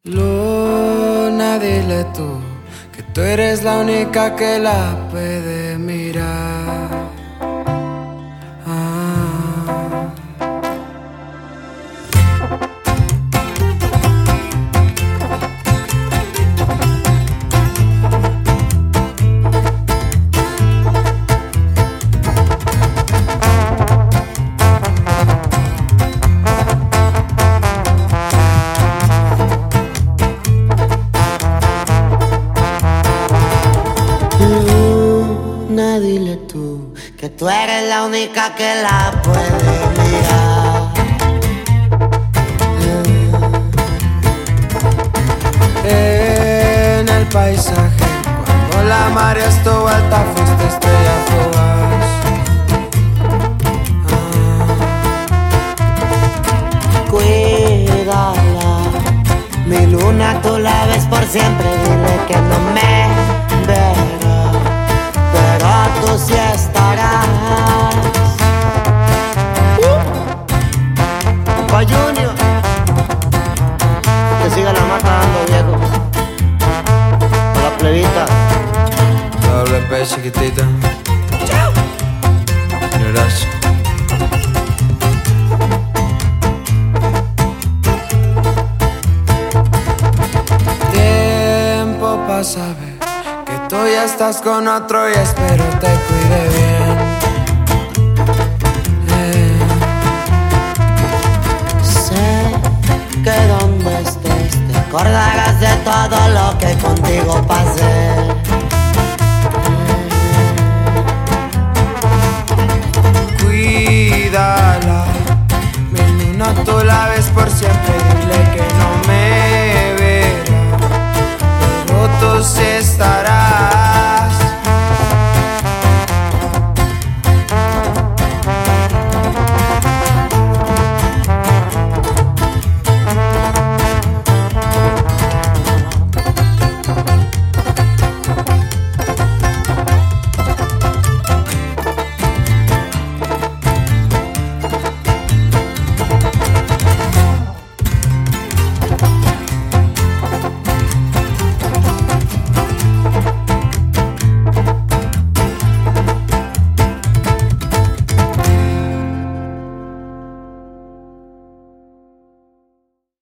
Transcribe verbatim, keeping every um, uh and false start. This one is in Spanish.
Luna, dile tú que tú eres la única que la puede mirar. Ah. Luna, dile tú que tú eres la única que la puede mirar. En el paisaje, cuando la marea estuvo alta, fuiste estrella fugaz. Ah. Cuídala, mi luna, tú la ves por siempre. Dile que no me verá, pero tú sí estarás. uh. Pa' Junior, que siga la mata dando, viejo. Pa' la plebita. Doble P, chiquitita. Chao. Gracias. Tiempo pasa, ve que tú ya estás con otro y espero te cuide bien. Eh. Sé que donde estés te acordarás de todo lo que contigo pasé. Cuídala, mi luna, tú la ves por siempre. Dile que no me verá, pero tú sí estás.